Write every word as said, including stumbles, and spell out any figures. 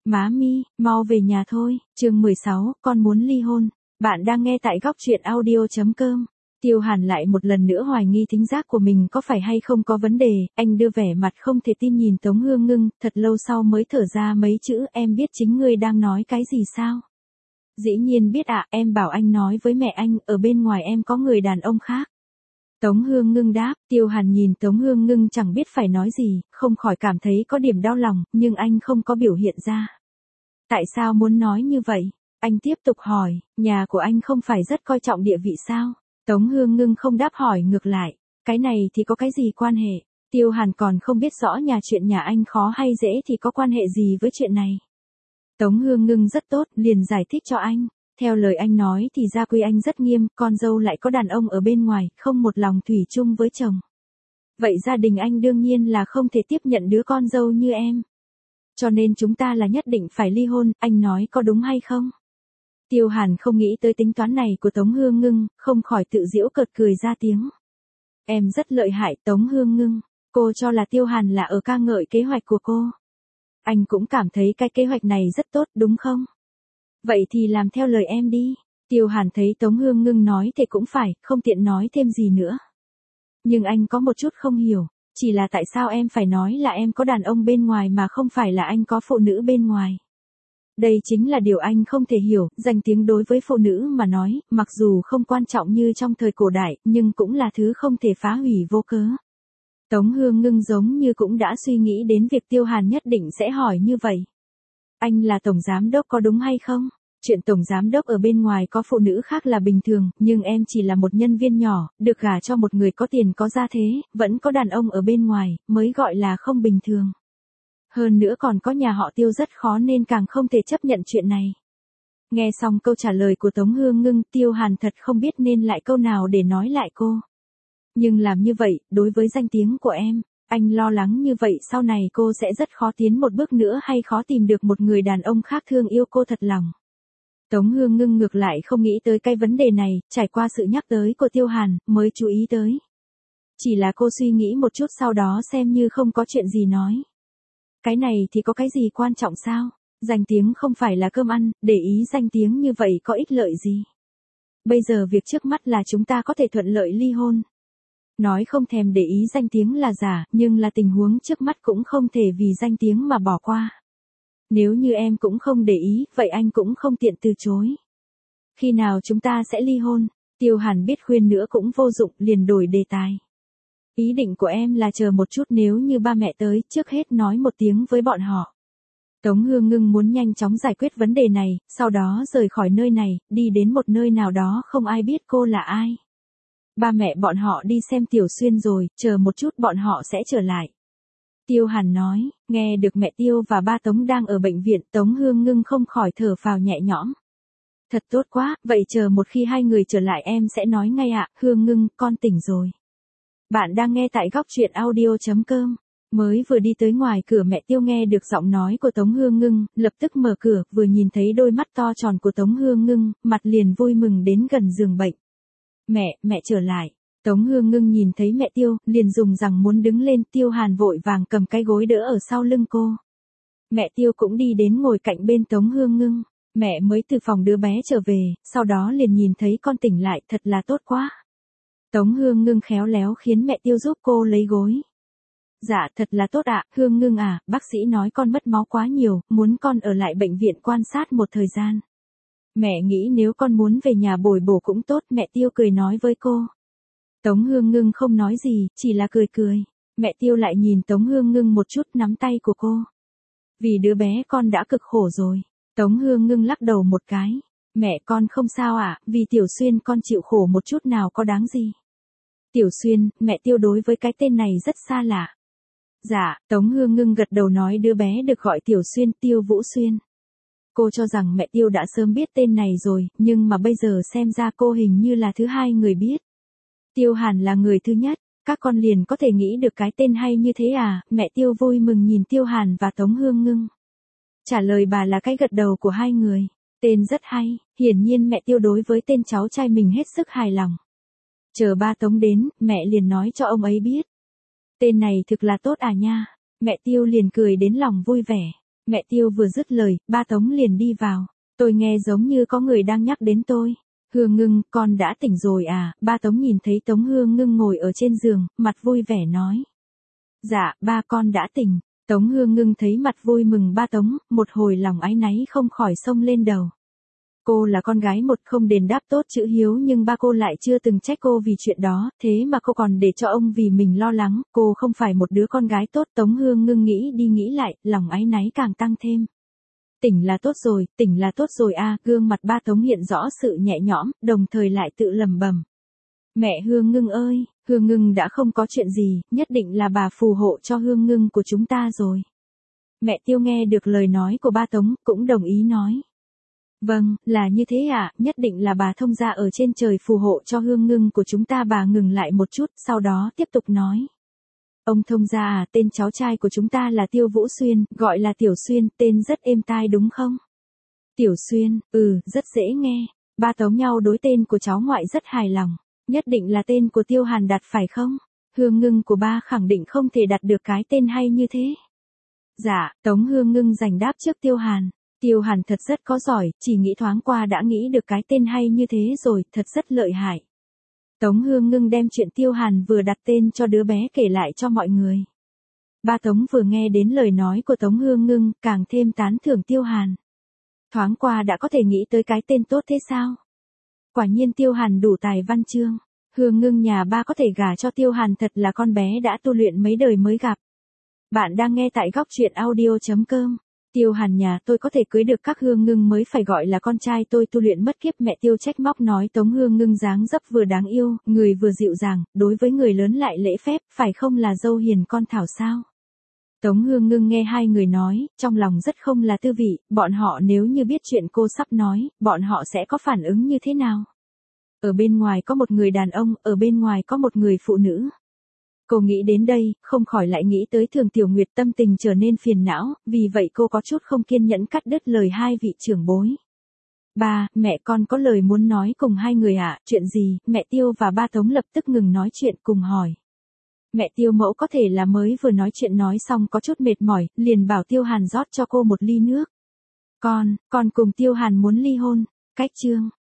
Má mi, mau về nhà thôi. Chương mười sáu, con muốn ly hôn. Bạn đang nghe tại góc truyện audio chấm com. Tiêu Hàn lại một lần nữa hoài nghi thính giác của mình có phải hay không có vấn đề, anh đưa vẻ mặt không thể tin nhìn Tống Hương Ngưng, thật lâu sau mới thở ra mấy chữ, em biết chính ngươi đang nói cái gì sao? Dĩ nhiên biết ạ, em bảo anh nói với mẹ anh, ở bên ngoài em có người đàn ông khác. Tống Hương Ngưng đáp, Tiêu Hàn nhìn Tống Hương Ngưng chẳng biết phải nói gì, không khỏi cảm thấy có điểm đau lòng, nhưng anh không có biểu hiện ra. Tại sao muốn nói như vậy? Anh tiếp tục hỏi, nhà của anh không phải rất coi trọng địa vị sao? Tống Hương Ngưng không đáp hỏi ngược lại, cái này thì có cái gì quan hệ? Tiêu Hàn còn không biết rõ nhà chuyện nhà anh khó hay dễ thì có quan hệ gì với chuyện này. Tống Hương Ngưng rất tốt, liền giải thích cho anh. Theo lời anh nói thì gia quy anh rất nghiêm, con dâu lại có đàn ông ở bên ngoài, không một lòng thủy chung với chồng. Vậy gia đình anh đương nhiên là không thể tiếp nhận đứa con dâu như em. Cho nên chúng ta là nhất định phải ly hôn, anh nói có đúng hay không? Tiêu Hàn không nghĩ tới tính toán này của Tống Hương Ngưng, không khỏi tự giễu cợt cười ra tiếng. Em rất lợi hại Tống Hương Ngưng, cô cho là Tiêu Hàn là ở ca ngợi kế hoạch của cô. Anh cũng cảm thấy cái kế hoạch này rất tốt đúng không? Vậy thì làm theo lời em đi. Tiêu Hàn thấy Tống Hương Ngưng nói thì cũng phải, không tiện nói thêm gì nữa. Nhưng anh có một chút không hiểu, chỉ là tại sao em phải nói là em có đàn ông bên ngoài mà không phải là anh có phụ nữ bên ngoài. Đây chính là điều anh không thể hiểu, danh tiếng đối với phụ nữ mà nói, mặc dù không quan trọng như trong thời cổ đại, nhưng cũng là thứ không thể phá hủy vô cớ. Tống Hương Ngưng giống như cũng đã suy nghĩ đến việc Tiêu Hàn nhất định sẽ hỏi như vậy. Anh là tổng giám đốc có đúng hay không? Chuyện tổng giám đốc ở bên ngoài có phụ nữ khác là bình thường, nhưng em chỉ là một nhân viên nhỏ, được gả cho một người có tiền có gia thế, vẫn có đàn ông ở bên ngoài, mới gọi là không bình thường. Hơn nữa còn có nhà họ Tiêu rất khó nên càng không thể chấp nhận chuyện này. Nghe xong câu trả lời của Tống Hương Ngưng, Tiêu Hàn thật không biết nên lại câu nào để nói lại cô. Nhưng làm như vậy, đối với danh tiếng của em, anh lo lắng như vậy sau này cô sẽ rất khó tiến một bước nữa hay khó tìm được một người đàn ông khác thương yêu cô thật lòng. Tống Hương Ngưng ngược lại không nghĩ tới cái vấn đề này, trải qua sự nhắc tới của Tiêu Hàn, mới chú ý tới. Chỉ là cô suy nghĩ một chút sau đó xem như không có chuyện gì nói. Cái này thì có cái gì quan trọng sao? Danh tiếng không phải là cơm ăn, để ý danh tiếng như vậy có ích lợi gì? Bây giờ việc trước mắt là chúng ta có thể thuận lợi ly hôn. Nói không thèm để ý danh tiếng là giả, nhưng là tình huống trước mắt cũng không thể vì danh tiếng mà bỏ qua. Nếu như em cũng không để ý, vậy anh cũng không tiện từ chối. Khi nào chúng ta sẽ ly hôn? Tiêu Hàn biết khuyên nữa cũng vô dụng, liền đổi đề tài. Ý định của em là chờ một chút, nếu như ba mẹ tới, trước hết nói một tiếng với bọn họ. Tống Hương Ngưng muốn nhanh chóng giải quyết vấn đề này, sau đó rời khỏi nơi này, đi đến một nơi nào đó không ai biết cô là ai. Ba mẹ bọn họ đi xem Tiểu Xuyên rồi, chờ một chút bọn họ sẽ trở lại. Tiêu Hàn nói, nghe được mẹ Tiêu và ba Tống đang ở bệnh viện, Tống Hương Ngưng không khỏi thở phào nhẹ nhõm. Thật tốt quá, vậy chờ một khi hai người trở lại em sẽ nói ngay ạ, Hương Ngưng, con tỉnh rồi. Bạn đang nghe tại góc truyện audio chấm com. Mới vừa đi tới ngoài cửa mẹ Tiêu nghe được giọng nói của Tống Hương Ngưng, lập tức mở cửa, vừa nhìn thấy đôi mắt to tròn của Tống Hương Ngưng, mặt liền vui mừng đến gần giường bệnh. Mẹ, mẹ trở lại. Tống Hương Ngưng nhìn thấy mẹ Tiêu, liền dùng rằng muốn đứng lên, Tiêu Hàn vội vàng cầm cái gối đỡ ở sau lưng cô. Mẹ Tiêu cũng đi đến ngồi cạnh bên Tống Hương Ngưng. Mẹ mới từ phòng đứa bé trở về, sau đó liền nhìn thấy con tỉnh lại, thật là tốt quá. Tống Hương Ngưng khéo léo khiến mẹ Tiêu giúp cô lấy gối. Dạ, thật là tốt ạ, Hương Ngưng à, bác sĩ nói con mất máu quá nhiều, muốn con ở lại bệnh viện quan sát một thời gian. Mẹ nghĩ nếu con muốn về nhà bồi bổ cũng tốt, mẹ Tiêu cười nói với cô. Tống Hương Ngưng không nói gì, chỉ là cười cười. Mẹ Tiêu lại nhìn Tống Hương Ngưng một chút, nắm tay của cô. Vì đứa bé con đã cực khổ rồi. Tống Hương Ngưng lắc đầu một cái. Mẹ con không sao ạ, à, vì Tiểu Xuyên con chịu khổ một chút nào có đáng gì. Tiểu Xuyên, mẹ Tiêu đối với cái tên này rất xa lạ. Dạ, Tống Hương Ngưng gật đầu nói đứa bé được gọi Tiểu Xuyên, Tiêu Vũ Xuyên. Cô cho rằng mẹ Tiêu đã sớm biết tên này rồi, nhưng mà bây giờ xem ra cô hình như là thứ hai người biết. Tiêu Hàn là người thứ nhất, các con liền có thể nghĩ được cái tên hay như thế à, mẹ Tiêu vui mừng nhìn Tiêu Hàn và Tống Hương Ngưng. Trả lời bà là cái gật đầu của hai người, tên rất hay, hiển nhiên mẹ Tiêu đối với tên cháu trai mình hết sức hài lòng. Chờ ba Tống đến, mẹ liền nói cho ông ấy biết. Tên này thực là tốt à nha, mẹ Tiêu liền cười đến lòng vui vẻ. Mẹ Tiêu vừa dứt lời, ba Tống liền đi vào. Tôi nghe giống như có người đang nhắc đến tôi. Hương Ngưng, con đã tỉnh rồi à? Ba Tống nhìn thấy Tống Hương Ngưng ngồi ở trên giường, mặt vui vẻ nói. Dạ, ba con đã tỉnh. Tống Hương Ngưng thấy mặt vui mừng ba Tống, một hồi lòng áy náy không khỏi xông lên đầu. Cô là con gái một không đền đáp tốt chữ hiếu nhưng ba cô lại chưa từng trách cô vì chuyện đó, thế mà cô còn để cho ông vì mình lo lắng, cô không phải một đứa con gái tốt. Tống Hương Ngưng nghĩ đi nghĩ lại, lòng áy náy càng tăng thêm. Tỉnh là tốt rồi, tỉnh là tốt rồi a, gương mặt ba Tống hiện rõ sự nhẹ nhõm, đồng thời lại tự lẩm bẩm. Mẹ Hương Ngưng ơi, Hương Ngưng đã không có chuyện gì, nhất định là bà phù hộ cho Hương Ngưng của chúng ta rồi. Mẹ Tiêu nghe được lời nói của ba Tống, cũng đồng ý nói. Vâng, là như thế ạ, à, nhất định là bà thông gia ở trên trời phù hộ cho Hương Ngưng của chúng ta. Bà ngừng lại một chút, sau đó tiếp tục nói. Ông thông gia à, tên cháu trai của chúng ta là Tiêu Vũ Xuyên, gọi là Tiểu Xuyên, tên rất êm tai đúng không? Tiểu Xuyên, ừ, rất dễ nghe. Ba Tống nhau đối tên của cháu ngoại rất hài lòng. Nhất định là tên của Tiêu Hàn đặt phải không? Hương Ngưng của ba khẳng định không thể đặt được cái tên hay như thế. Dạ, Tống Hương Ngưng giành đáp trước Tiêu Hàn. Tiêu Hàn thật rất có giỏi, chỉ nghĩ thoáng qua đã nghĩ được cái tên hay như thế rồi, thật rất lợi hại. Tống Hương Ngưng đem chuyện Tiêu Hàn vừa đặt tên cho đứa bé kể lại cho mọi người. Ba Tống vừa nghe đến lời nói của Tống Hương Ngưng, càng thêm tán thưởng Tiêu Hàn. Thoáng qua đã có thể nghĩ tới cái tên tốt thế sao? Quả nhiên Tiêu Hàn đủ tài văn chương. Hương Ngưng nhà ba có thể gả cho Tiêu Hàn thật là con bé đã tu luyện mấy đời mới gặp. Bạn đang nghe tại góc truyện audio chấm com. Tiêu Hàn nhà tôi có thể cưới được các Hương Ngưng mới phải gọi là con trai tôi tu luyện mất kiếp. Mẹ Tiêu trách móc nói Tống Hương Ngưng dáng dấp vừa đáng yêu, người vừa dịu dàng, đối với người lớn lại lễ phép, phải không là dâu hiền con thảo sao? Tống Hương Ngưng nghe hai người nói, trong lòng rất không là tư vị, bọn họ nếu như biết chuyện cô sắp nói, bọn họ sẽ có phản ứng như thế nào? Ở bên ngoài có một người đàn ông, ở bên ngoài có một người phụ nữ. Cô nghĩ đến đây, không khỏi lại nghĩ tới Thường Tiểu Nguyệt, tâm tình trở nên phiền não, vì vậy cô có chút không kiên nhẫn cắt đứt lời hai vị trưởng bối. Ba, mẹ con có lời muốn nói cùng hai người ạ, à? Chuyện gì? Mẹ Tiêu và ba Tống lập tức ngừng nói chuyện cùng hỏi. Mẹ Tiêu mẫu có thể là mới vừa nói chuyện nói xong có chút mệt mỏi, liền bảo Tiêu Hàn rót cho cô một ly nước. Con, con cùng Tiêu Hàn muốn ly hôn. Cách chương.